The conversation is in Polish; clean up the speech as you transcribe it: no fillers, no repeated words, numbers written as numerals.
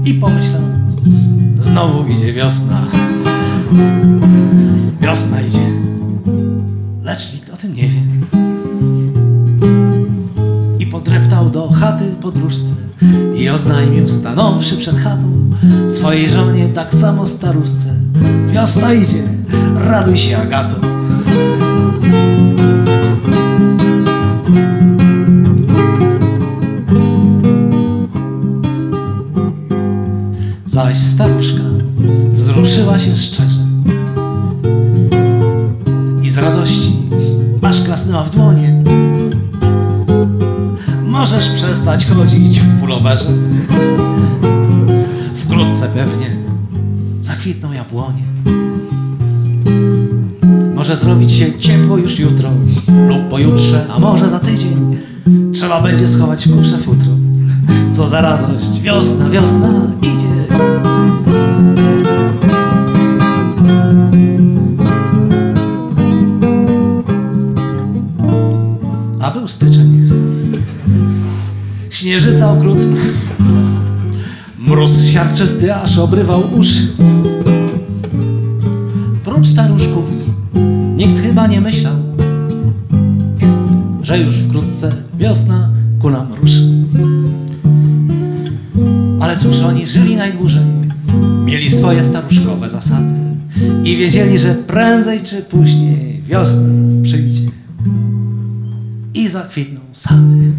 i pomyślał, znowu idzie wiosna. Wiosna idzie, lecz nikt o tym nie wie. I podreptał do chaty podróżce i oznajmił, stanąwszy przed chatą, swojej żonie, tak samo staruszce: wiosna idzie, raduj się, Agato. Zaś staruszka wzruszyła się szczerze i z radości aż klasnęła w dłonie. Możesz przestać chodzić w pulowerze, wkrótce pewnie zakwitną jabłonie. Może zrobić się ciepło już jutro lub pojutrze, a może za tydzień. Trzeba będzie schować w kusze futro. Co za radość, wiosna, wiosna idzie. A był styczeń, śnieżyca okrutna, mróz siarczysty aż obrywał uszy. Prócz staruszków nikt chyba nie myślał, że już wkrótce wiosna ku nam ruszy. Ale cóż, oni żyli najdłużej, mieli swoje staruszkowe zasady i wiedzieli, że prędzej czy później wiosna przyjdzie i zakwitną sady.